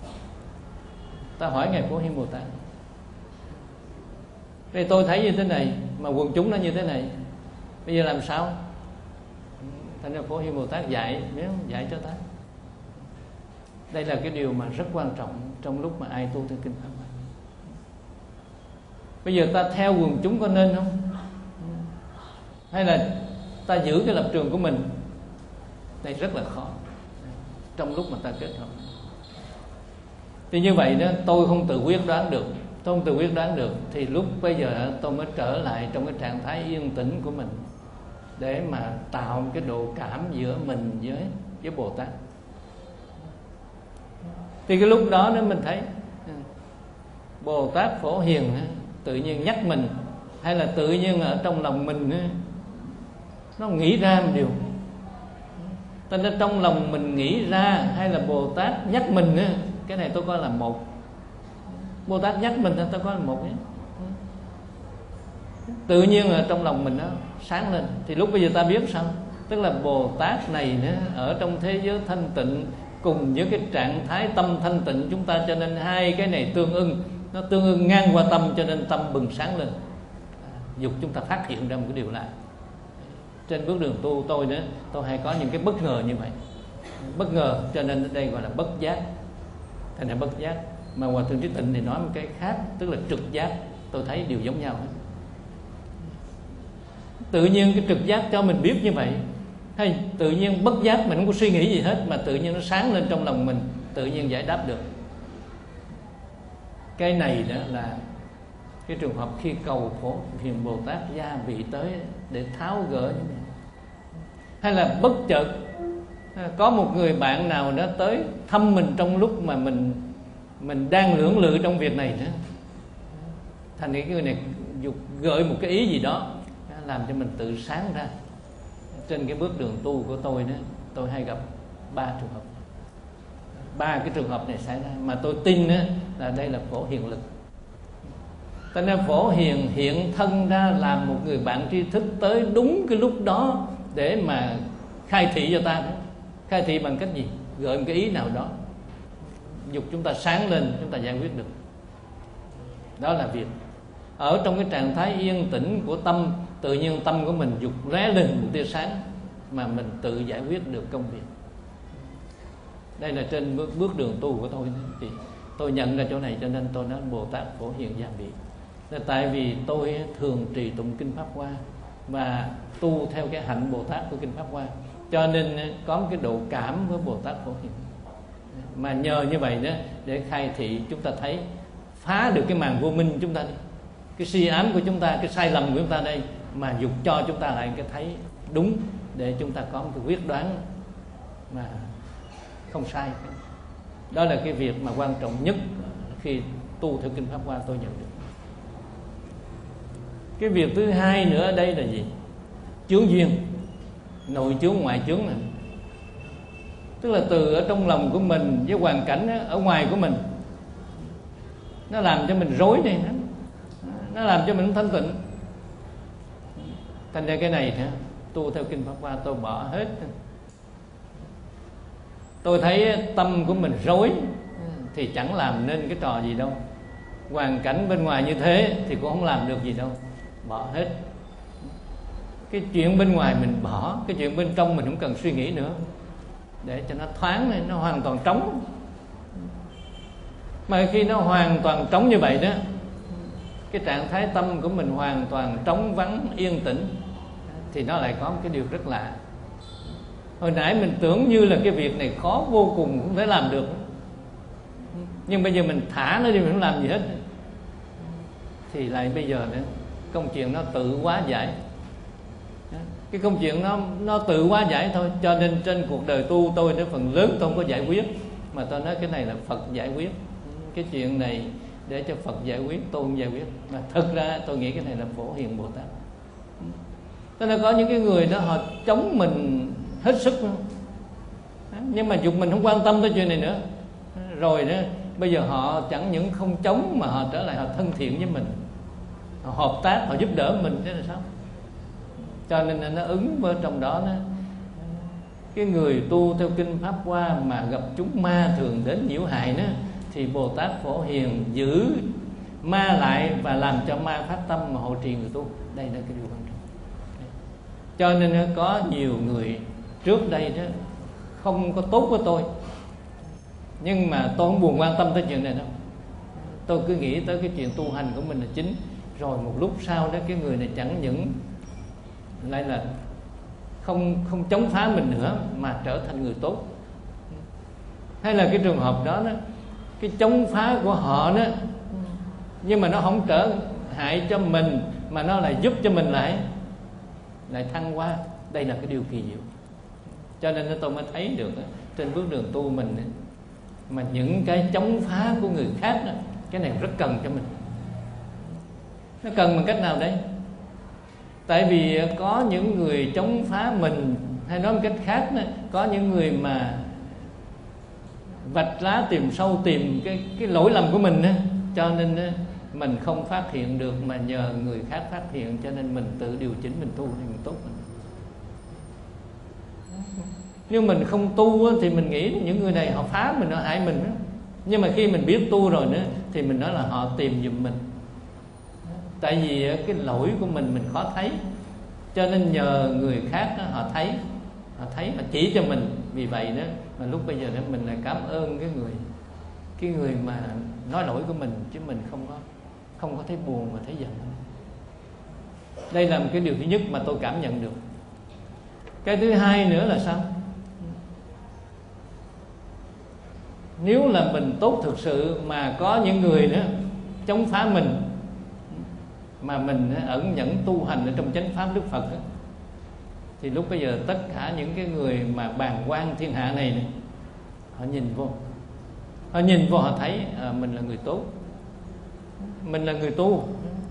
ta hỏi Ngài Phổ Hiền Bồ Tát, đây tôi thấy như thế này mà quần chúng nó như thế này, bây giờ làm sao? Thành ra Phổ Hiền Bồ Tát dạy, dạy cho ta. Đây là cái điều mà rất quan trọng trong lúc mà ai tu theo kinh Pháp Hoa. Bây giờ ta theo quần chúng có nên không? Hay là ta giữ cái lập trường của mình? Đây rất là khó trong lúc mà ta kết hợp. Thì như vậy đó, tôi không tự quyết đoán được, tôi không tự quyết đoán được, thì lúc bây giờ tôi mới trở lại trong cái trạng thái yên tĩnh của mình để mà tạo cái độ cảm giữa mình với với Bồ Tát. Thì cái lúc đó đó mình thấy Bồ Tát Phổ Hiền tự nhiên nhắc mình, hay là tự nhiên ở trong lòng mình nó nghĩ ra một điều. Cho nên trong lòng mình nghĩ ra hay là Bồ Tát nhắc mình, cái này tôi coi là một. Bồ Tát nhắc mình tôi coi là một nhé. Tự nhiên ở trong lòng mình nó sáng lên. Thì lúc bây giờ ta biết sao? Tức là Bồ Tát này nữa, ở trong thế giới thanh tịnh cùng với cái trạng thái tâm thanh tịnh chúng ta, cho nên hai cái này tương ưng, nó tương ưng ngang qua tâm, cho nên tâm bừng sáng lên. Dục chúng ta phát hiện ra một cái điều lạ. Trên bước đường tu tôi nữa, tôi hay có những cái bất ngờ như vậy. Bất ngờ cho nên ở đây gọi là bất giác. Thành ra bất giác. Mà Hòa Thượng Trí Tịnh thì nói một cái khác, tức là trực giác. Tôi thấy đều giống nhau hết. Tự nhiên cái trực giác cho mình biết như vậy, hay tự nhiên bất giác mình không có suy nghĩ gì hết, mà tự nhiên nó sáng lên trong lòng mình, tự nhiên giải đáp được. Cái này đó là cái trường hợp khi cầu Phổ Hiền Bồ Tát gia vị tới để tháo gỡ như vậy. Hay là bất chợt có một người bạn nào đó tới thăm mình trong lúc mà mình mình đang lưỡng lự trong việc này nữa, thành cái người này dục gợi một cái ý gì đó làm cho mình tự sáng ra. Trên cái bước đường tu của tôi đó, tôi hay gặp ba trường hợp, ba cái trường hợp này xảy ra, mà tôi tin đó, là đây là Phổ Hiền lực. Cho nên Phổ Hiền hiện thân ra làm một người bạn tri thức tới đúng cái lúc đó để mà khai thị cho ta. Khai thị bằng cách gì? Gợi một cái ý nào đó, dục chúng ta sáng lên, chúng ta giải quyết được. Đó là việc ở trong cái trạng thái yên tĩnh của tâm, tự nhiên tâm của mình dục lóe lên một tia sáng mà mình tự giải quyết được công việc. Đây là trên bước, bước đường tu của tôi. Thì tôi nhận ra chỗ này, cho nên tôi nói Bồ Tát Phổ Hiền gia vị. Là tại vì tôi thường trì tụng kinh Pháp Hoa và tu theo cái hạnh Bồ Tát của kinh Pháp Hoa, cho nên có một cái độ cảm với Bồ Tát Phổ Hiền. Mà nhờ như vậy đó, để khai thị chúng ta thấy, phá được cái màn vô minh chúng ta đi, cái suy ám của chúng ta, cái sai lầm của chúng ta đây, mà dục cho chúng ta lại cái thấy đúng, để chúng ta có một cái quyết đoán mà không sai. Đó là cái việc mà quan trọng nhất khi tu theo kinh Pháp Hoa tôi nhận được. Cái việc thứ hai nữa ở đây là gì? Chướng duyên, nội chướng ngoại chướng này. Tức là từ ở trong lòng của mình với hoàn cảnh ở ngoài của mình, nó làm cho mình rối này, nó làm cho mình không thanh tịnh. Thành ra cái này tu theo kinh Pháp Hoa tôi bỏ hết. Tôi thấy tâm của mình rối thì chẳng làm nên cái trò gì đâu. Hoàn cảnh bên ngoài như thế thì cũng không làm được gì đâu. Bỏ hết. Cái chuyện bên ngoài mình bỏ, cái chuyện bên trong mình không cần suy nghĩ nữa, để cho nó thoáng này, nó hoàn toàn trống. Mà khi nó hoàn toàn trống như vậy đó, cái trạng thái tâm của mình hoàn toàn trống vắng yên tĩnh, thì nó lại có một cái điều rất lạ. Hồi nãy mình tưởng như là cái việc này khó vô cùng cũng phải làm được, nhưng bây giờ mình thả nó đi, mình không làm gì hết, thì lại bây giờ nữa công chuyện nó tự hóa giải. Cái công chuyện nó nó tự hóa giải thôi. Cho nên trên cuộc đời tu tôi đến phần lớn tôi không có giải quyết, mà tôi nói cái này là Phật giải quyết. Cái chuyện này để cho Phật giải quyết, tôi không giải quyết. Mà thực ra tôi nghĩ cái này là Phổ Hiền Bồ Tát. Cho nên có những cái người đó họ chống mình hết sức, nhưng mà dục mình không quan tâm tới chuyện này nữa. Rồi đó, bây giờ họ chẳng những không chống mà họ trở lại họ thân thiện với mình, họ hợp tác, họ giúp đỡ mình, thế là sao? Cho nên nó ứng với trong đó đó. Cái người tu theo kinh Pháp Hoa mà gặp chúng ma thường đến nhiễu hại đó, thì Bồ Tát Phổ Hiền giữ ma lại và làm cho ma phát tâm mà hộ trì người tu. Đây là cái điều quan trọng. Cho nên có nhiều người trước đây đó không có tốt với tôi, nhưng mà tôi không buồn quan tâm tới chuyện này đâu. Tôi cứ nghĩ tới cái chuyện tu hành của mình là chính. Rồi một lúc sau đó cái người này chẳng những lại là không không chống phá mình nữa, mà trở thành người tốt. Hay là cái trường hợp đó đó, cái chống phá của họ đó nhưng mà nó không trở hại cho mình, mà nó lại giúp cho mình lại lại thăng hoa. Đây là cái điều kỳ diệu. Cho nên tôi mới thấy được trên bước đường tu mình mà những cái chống phá của người khác đó, cái này rất cần cho mình. Nó cần bằng cách nào đấy? Tại vì có những người chống phá mình, hay nói một cách khác đó, có những người mà vạch lá tìm sâu, tìm cái cái lỗi lầm của mình đó, cho nên đó, mình không phát hiện được, mà nhờ người khác phát hiện, cho nên mình tự điều chỉnh, mình tu thì mình tốt mình. Nếu mình không tu thì mình nghĩ những người này họ phá mình, họ hại mình đó. Nhưng mà khi mình biết tu rồi nữa thì mình nói là họ tìm giùm mình. Tại vì cái lỗi của mình mình khó thấy, cho nên nhờ người khác đó, họ thấy, họ thấy họ chỉ cho mình. Vì vậy đó mà lúc bây giờ đó mình lại cảm ơn cái người cái người mà nói lỗi của mình, chứ mình không có không có thấy buồn mà thấy giận. Đây là một cái điều thứ nhất mà tôi cảm nhận được. Cái thứ hai nữa là sao? Nếu là mình tốt thực sự mà có những người đó chống phá mình, mà mình ẩn nhẫn tu hành ở trong chánh pháp Đức Phật đó, thì lúc bây giờ tất cả những cái người mà bàng quan thiên hạ này, này họ nhìn vô, họ nhìn vô họ thấy à, mình là người tốt, mình là người tu.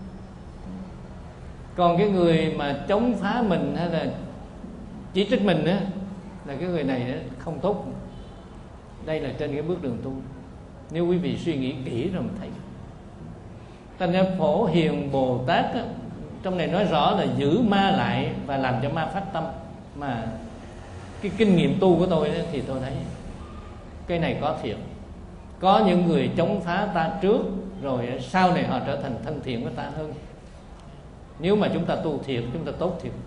Còn cái người mà chống phá mình hay là chỉ trích mình á, là cái người này đó không tốt. Đây là trên cái bước đường tu. Nếu quý vị suy nghĩ kỹ rồi mình thấy. Thành ra Phổ Hiền Bồ Tát á, trong này nói rõ là giữ ma lại và làm cho ma phát tâm. Mà cái kinh nghiệm tu của tôi đó, thì tôi thấy cái này có thiệt. Có những người chống phá ta trước, rồi sau này họ trở thành thân thiện với ta hơn. Nếu mà chúng ta tu thiệt, chúng ta tốt thiệt.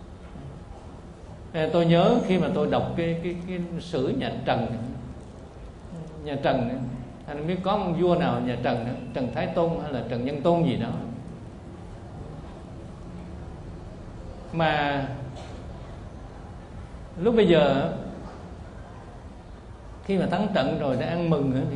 Tôi nhớ khi mà tôi đọc cái, cái, cái sử nhà Trần. Nhà Trần, anh không biết có ông vua nào nhà Trần, Trần Thái Tôn hay là Trần Nhân Tôn gì đó, mà lúc bây giờ khi mà thắng trận rồi để ăn mừng thì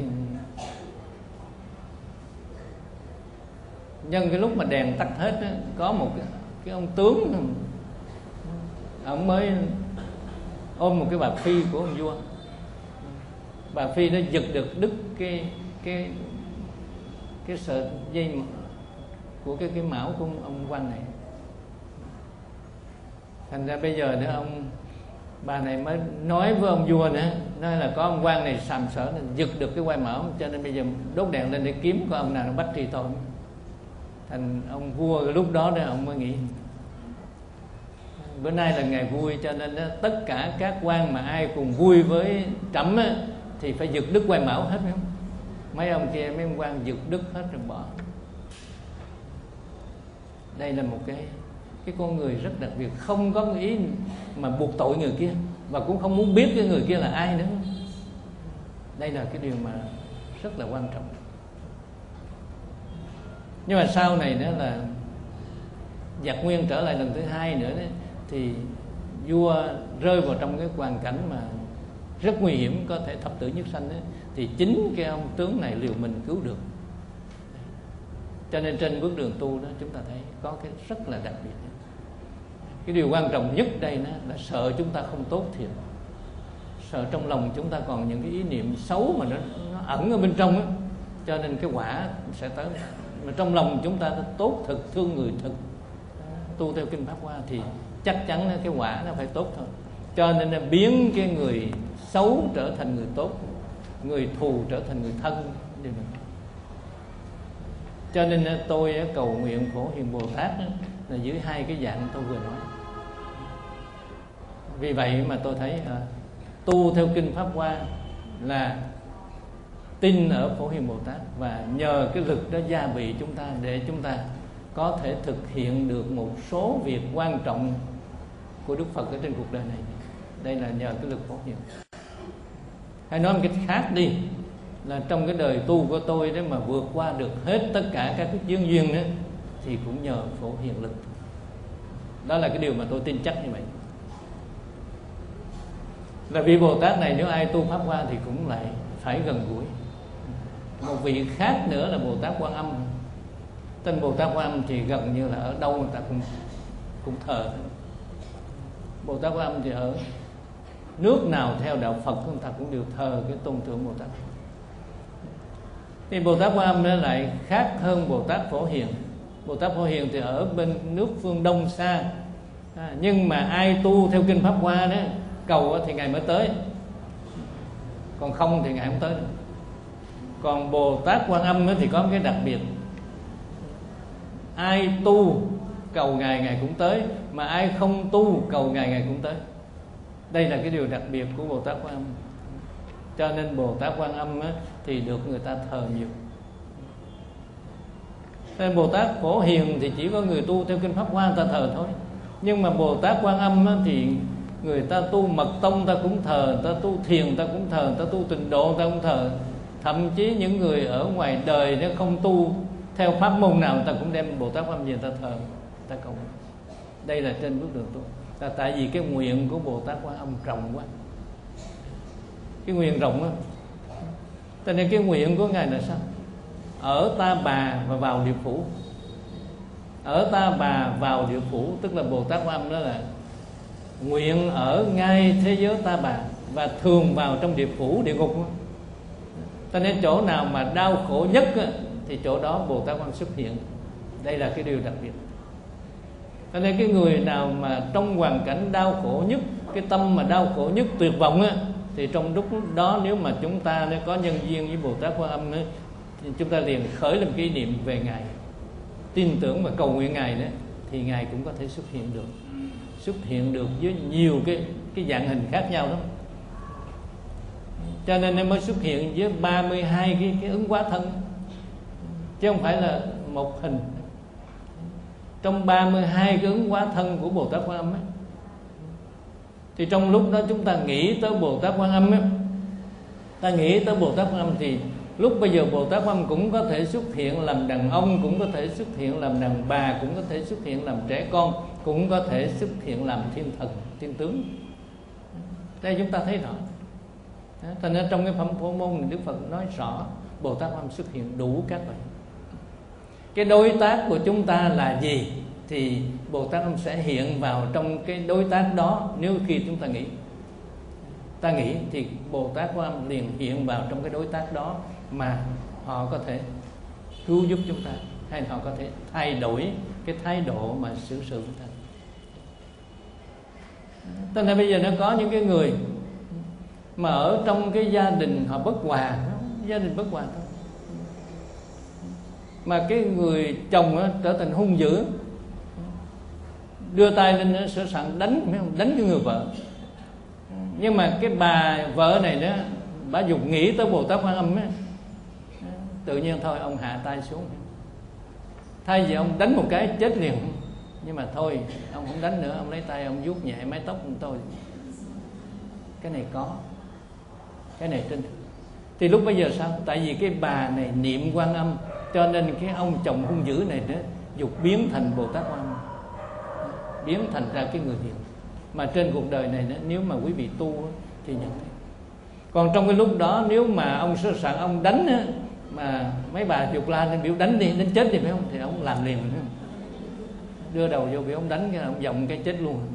nhân cái lúc mà đèn tắt hết đó, có một cái, cái ông tướng, ông mới ôm một cái bà phi của ông vua. Bà phi nó giật được đứt cái cái cái sợi dây của cái cái mão của ông quan này. Thành ra bây giờ nữa ông bà này mới nói với ông vua nữa, nói là có ông quan này sàm sỡ giật được cái quai mão, cho nên bây giờ đốt đèn lên để kiếm có ông nào nó bắt tri tội. Thành ông vua lúc đó đó ông mới nghĩ bữa nay là ngày vui, cho nên đó, tất cả các quan mà ai cùng vui với trẫm á, thì phải giật đứt quai mão hết, không? Mấy ông kia, mấy ông quan giật đứt hết rồi bỏ. Đây là một cái cái con người rất đặc biệt, không có ý mà buộc tội người kia, và cũng không muốn biết cái người kia là ai nữa. Đây là cái điều mà rất là quan trọng. Nhưng mà sau này nữa là Giặc Nguyên trở lại lần thứ hai nữa đấy, thì vua rơi vào trong cái hoàn cảnh mà rất nguy hiểm, có thể thập tử nhất sanh đấy, thì chính cái ông tướng này liều mình cứu được. Cho nên trên bước đường tu đó chúng ta thấy có cái rất là đặc biệt. Cái điều quan trọng nhất đây đó là sợ chúng ta không tốt thiệt, sợ trong lòng chúng ta còn những cái ý niệm xấu mà nó, nó ẩn ở bên trong á, cho nên cái quả sẽ tới. Mà trong lòng chúng ta tốt thực, thương người thực, tu theo kinh Pháp Hoa thì chắc chắn cái quả nó phải tốt thôi. Cho nên là biến cái người xấu trở thành người tốt, người thù trở thành người thân. Cho nên tôi cầu nguyện Phổ Hiền Bồ Tát là giữ hai cái dạng tôi vừa nói. Vì vậy mà tôi thấy à, tu theo kinh Pháp Hoa là tin ở Phổ Hiền Bồ Tát, và nhờ cái lực đó gia vị chúng ta để chúng ta có thể thực hiện được một số việc quan trọng của Đức Phật ở trên cuộc đời này. Đây là nhờ cái lực Phổ Hiền. Hay nói một cách khác đi, là trong cái đời tu của tôi đấy mà vượt qua được hết tất cả các cái chướng duyên đó, thì cũng nhờ Phổ Hiền lực. Đó là cái điều mà tôi tin chắc như vậy. Là vị Bồ Tát này nếu ai tu Pháp Hoa thì cũng lại phải gần gũi. Một vị khác nữa là Bồ Tát Quan Âm. Tên Bồ Tát Quan Âm thì gần như là ở đâu người ta cũng cũng thờ. Bồ Tát Quan Âm thì ở nước nào theo đạo Phật người ta cũng đều thờ cái tôn tượng Bồ Tát. Thì Bồ Tát Quan Âm nó lại khác hơn Bồ Tát Phổ Hiền. Bồ Tát Phổ Hiền thì ở bên nước phương Đông xa, à, nhưng mà ai tu theo kinh Pháp Hoa đó, cầu thì Ngài mới tới, còn không thì Ngài không tới được. Còn Bồ Tát Quan Âm thì có một cái đặc biệt, ai tu cầu Ngài Ngài cũng tới, mà ai không tu cầu Ngài Ngài cũng tới. Đây là cái điều đặc biệt của Bồ Tát Quan Âm. Cho nên Bồ Tát Quan Âm thì được người ta thờ nhiều. Nên Bồ Tát Phổ Hiền thì chỉ có người tu theo kinh Pháp Hoa người ta thờ thôi. Nhưng mà Bồ Tát Quan Âm thì người ta tu mật tông ta cũng thờ, người ta tu thiền ta cũng thờ, người ta tu tịnh độ ta cũng thờ. Thậm chí những người ở ngoài đời nó không tu theo pháp môn nào, người ta cũng đem Bồ Tát Quan Âm về người ta thờ, người ta cầu. Đây là trên bước đường tu. Là tại vì cái nguyện của Bồ Tát Quan Âm rộng quá. Cái nguyện rộng á. Cho nên cái nguyện của Ngài là sao? Ở Ta Bà và vào Địa Phủ. Ở Ta Bà vào Địa Phủ, tức là Bồ Tát Quan Âm đó là nguyện ở ngay thế giới Ta Bà và thường vào trong địa phủ, địa ngục. Cho nên chỗ nào mà đau khổ nhất thì chỗ đó Bồ Tát Quan Âm xuất hiện. Đây là cái điều đặc biệt. Cho nên cái người nào mà trong hoàn cảnh đau khổ nhất, cái tâm mà đau khổ nhất, tuyệt vọng á, thì trong lúc đó nếu mà chúng ta nếu có nhân duyên với Bồ Tát Quan Âm á, thì chúng ta liền khởi lên cái niệm về Ngài, tin tưởng và cầu nguyện Ngài đó, thì Ngài cũng có thể xuất hiện được. Xuất hiện được với nhiều cái cái dạng hình khác nhau lắm. Cho nên em mới xuất hiện với ba mươi hai cái, cái ứng hóa thân, chứ không phải là một hình. Trong ba mươi hai cái ứng hóa thân của Bồ Tát Quan Âm ấy, thì trong lúc đó chúng ta nghĩ tới Bồ Tát Quan Âm ấy, ta nghĩ tới Bồ Tát Quan Âm thì lúc bây giờ Bồ Tát Quan Âm cũng có thể xuất hiện làm đàn ông, cũng có thể xuất hiện làm đàn bà, cũng có thể xuất hiện làm trẻ con, cũng có thể xuất hiện làm thiên thần, thiên tướng. Đây chúng ta thấy rõ. Thành ra trong cái phẩm Phổ Môn Đức Phật nói rõ Bồ Tát Quan Âm xuất hiện đủ các loại. Cái đối tác của chúng ta là gì thì Bồ Tát Âm sẽ hiện vào trong cái đối tác đó. Nếu khi chúng ta nghĩ, ta nghĩ thì Bồ Tát Quan Âm liền hiện vào trong cái đối tác đó, mà họ có thể cứu giúp chúng ta, hay họ có thể thay đổi cái thái độ mà xử sự của ta. Cho nên bây giờ nó có những cái người mà ở trong cái gia đình họ bất hòa, gia đình bất hòa thôi, mà cái người chồng đó, trở thành hung dữ, đưa tay lên sửa soạn đánh, đánh cái người vợ. Nhưng mà cái bà vợ này đó, bà dục nghĩ tới Bồ Tát Quan Âm ấy, tự nhiên thôi ông hạ tay xuống, thay vì ông đánh một cái chết liền, nhưng mà thôi ông không đánh nữa, ông lấy tay ông vuốt nhẹ mái tóc của tôi. Cái này có, cái này trên. Thì lúc bây giờ sao? Tại vì cái bà này niệm Quan Âm, cho nên cái ông chồng hung dữ này đó dục biến thành Bồ Tát Quan Âm, biến thành ra cái người hiền. Mà trên cuộc đời này đó, nếu mà quý vị tu thì nhận thấy. Còn trong cái lúc đó nếu mà ông sơ soạn ông đánh á, mà mấy bà dục la nên biểu đánh đi, đánh chết đi phải không, thì ông làm liền phải không? Đưa đầu vô bị ông đánh cái ông giọng cái chết luôn.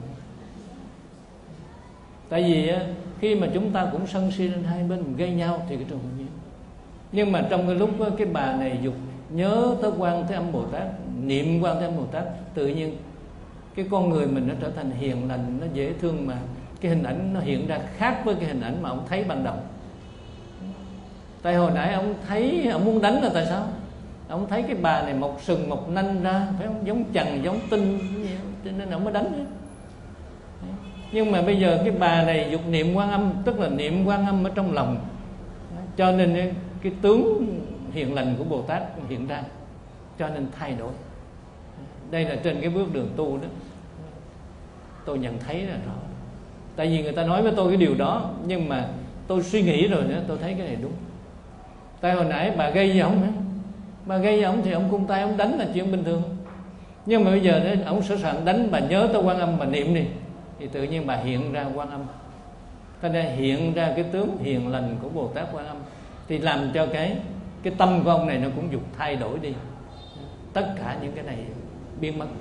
Tại vì á, khi mà chúng ta cũng sân si lên hai bên mình gây nhau thì cái trường hợp như. Nhưng mà trong cái lúc đó, cái bà này dục nhớ tới Quan Thế Âm Bồ Tát, niệm Quan Thế Âm Bồ Tát, tự nhiên cái con người mình nó trở thành hiền lành, nó dễ thương, mà cái hình ảnh nó hiện ra khác với cái hình ảnh mà ông thấy ban đầu. Tại hồi nãy ông thấy ông muốn đánh là tại sao? Ông thấy cái bà này mọc sừng mọc nanh ra, phải không? Giống chằn giống tinh, cho nên ông mới đánh. Nhưng mà bây giờ cái bà này dục niệm Quan Âm, tức là niệm Quan Âm ở trong lòng, cho nên cái tướng hiền lành của Bồ Tát hiện ra, cho nên thay đổi. Đây là trên cái bước đường tu đó, tôi nhận thấy là rõ. Tại vì người ta nói với tôi cái điều đó, nhưng mà tôi suy nghĩ rồi nữa, tôi thấy cái này đúng. Tại hồi nãy bà gây với ông, bà gây với ông thì ông cung tay ông đánh là chuyện bình thường. Nhưng mà bây giờ đấy, ông sẵn sàng đánh, bà nhớ tới Quan Âm, bà niệm đi, thì tự nhiên bà hiện ra Quan Âm. Cho nên hiện ra cái tướng hiền lành của Bồ Tát Quan Âm, thì làm cho cái cái tâm của ông này nó cũng dục thay đổi đi. tất cả những cái này biến mất.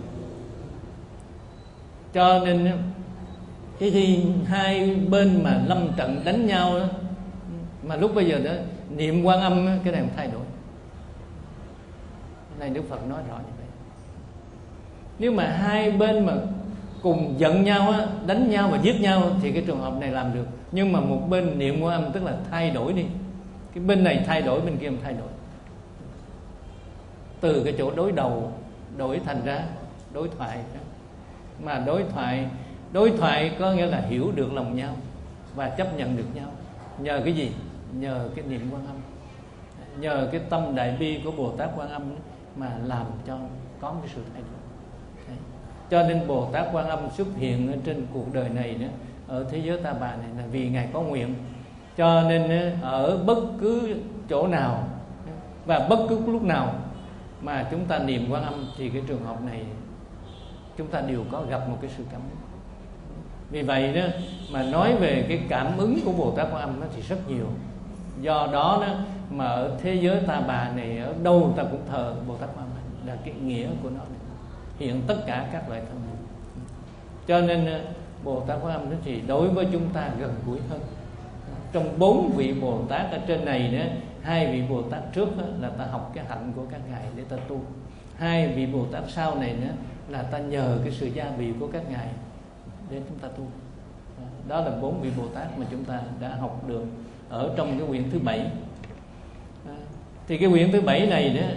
Cho nên cái khi hai bên mà lâm trận đánh nhau đó, mà lúc bây giờ đó niệm Quan Âm đó, cái này không thay đổi. Cái này Đức Phật nói rõ như vậy. Nếu mà hai bên mà cùng giận nhau á, đánh nhau và giết nhau thì cái trường hợp này làm được. Nhưng mà một bên niệm Quan Âm tức là thay đổi đi, cái bên này thay đổi, bên kia không thay đổi. Từ cái chỗ đối đầu đổi thành ra đối thoại đó. Mà đối thoại đối thoại có nghĩa là hiểu được lòng nhau và chấp nhận được nhau. Nhờ cái gì? Nhờ cái niệm Quan Âm, nhờ cái tâm đại bi của Bồ Tát Quan Âm mà làm cho có một cái sự thay đổi. Đấy. Cho nên Bồ Tát Quan Âm xuất hiện ở trên cuộc đời này nữa, ở thế giới Ta Bà này là vì Ngài có nguyện. Cho nên ở bất cứ chỗ nào và bất cứ lúc nào mà chúng ta niệm Quan Âm thì cái trường hợp này chúng ta đều có gặp một cái sự cảm ứng. Vì vậy đó mà nói về cái cảm ứng của Bồ Tát Quan Âm nó thì rất nhiều. Do đó đó mà ở thế giới Ta Bà này, ở đâu ta cũng thờ Bồ Tát Quan Âm, là cái nghĩa của nó này. Hiện tất cả các loại thân. Cho nên Bồ Tát Quan Âm nó thì đối với chúng ta gần gũi hơn. Trong bốn vị Bồ Tát ở trên này nữa, hai vị Bồ Tát trước đó, là ta học cái hạnh của các ngài để ta tu. Hai vị Bồ Tát sau này nữa là ta nhờ cái sự gia bị của các ngài để chúng ta tu. Đó là bốn vị Bồ Tát mà chúng ta đã học được ở trong cái quyển thứ bảy. Thì cái quyển thứ bảy này đó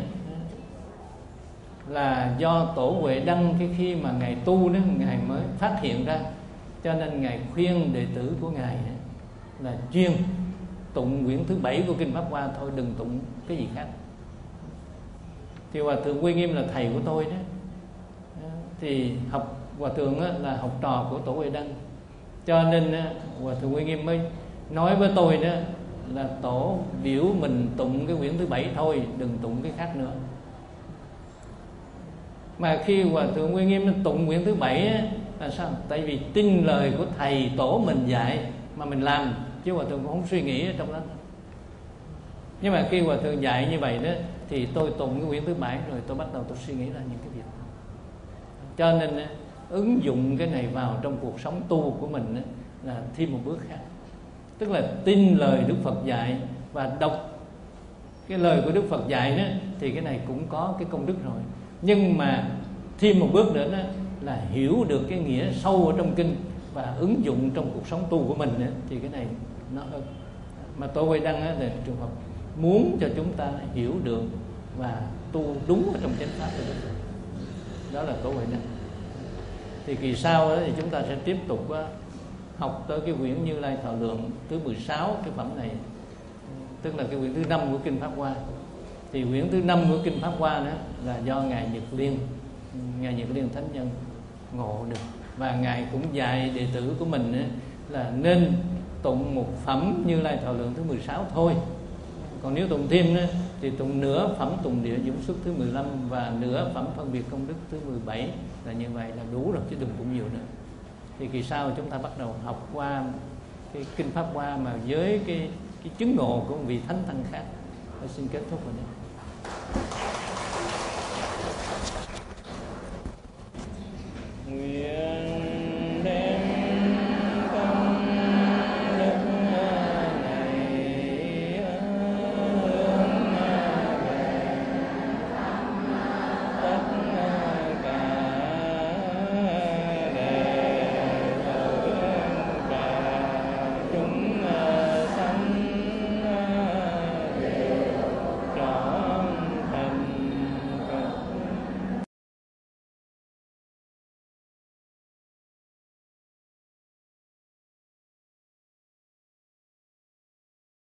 là do Tổ Huệ Đăng cái khi mà ngài tu đó, ngài mới phát hiện ra. Cho nên ngài khuyên đệ tử của ngài là chuyên tụng quyển thứ bảy của Kinh Pháp Hoa thôi, đừng tụng cái gì khác. Thì Hòa Thượng Quy Nghiêm là thầy của tôi đó, thì học Hòa Thượng là học trò của Tổ Huệ Đăng. Cho nên Hòa Thượng Quy Nghiêm mới nói với tôi đó là Tổ biểu mình tụng cái quyển thứ bảy thôi, đừng tụng cái khác nữa. Mà khi Hòa Thượng Quy Nghiêm tụng quyển thứ bảy á, là sao? Tại vì tin lời của thầy Tổ mình dạy mà mình làm, chứ Hòa Thượng cũng không suy nghĩ ở trong đó. Nhưng mà khi Hòa Thượng dạy như vậy đó thì tôi tụng cái quyển thứ bảy rồi tôi bắt đầu tôi suy nghĩ ra những cái việc. Cho nên ứng dụng cái này vào trong cuộc sống tu của mình là thêm một bước khác. Tức là tin lời Đức Phật dạy và đọc cái lời của Đức Phật dạy đó, thì cái này cũng có cái công đức rồi. Nhưng mà thêm một bước nữa đó là hiểu được cái nghĩa sâu ở trong kinh và ứng dụng trong cuộc sống tu của mình đó, thì cái này nó hơn. Mà Tổ Huệ Đăng là trường hợp muốn cho chúng ta hiểu được và tu đúng ở trong chánh pháp của Đức Phật. Đó là Tổ Huệ Đăng. Thì kỳ sau đó thì chúng ta sẽ tiếp tục học tới cái quyển Như Lai Thọ Lượng thứ mười sáu, cái phẩm này, tức là cái quyển thứ năm của Kinh Pháp Hoa. Thì quyển thứ năm của Kinh Pháp Hoa đó là do ngài Nhật Liên, ngài Nhật Liên Thánh Nhân ngộ được, và ngài cũng dạy đệ tử của mình là nên tụng một phẩm Như Lai Thọ Lượng thứ mười sáu thôi. Còn nếu tụng thêm thì tụng nửa phẩm Tùng Địa Dũng Xuất thứ mười lăm và nửa phẩm Phân Biệt Công Đức thứ mười bảy, là như vậy là đủ rồi, chứ đừng tụng nhiều nữa. Thì kỳ sau chúng ta bắt đầu học qua cái Kinh Pháp Hoa mà với cái cái chứng ngộ của một vị thánh tăng khác. Tôi xin kết thúc rồi đây. Nguyện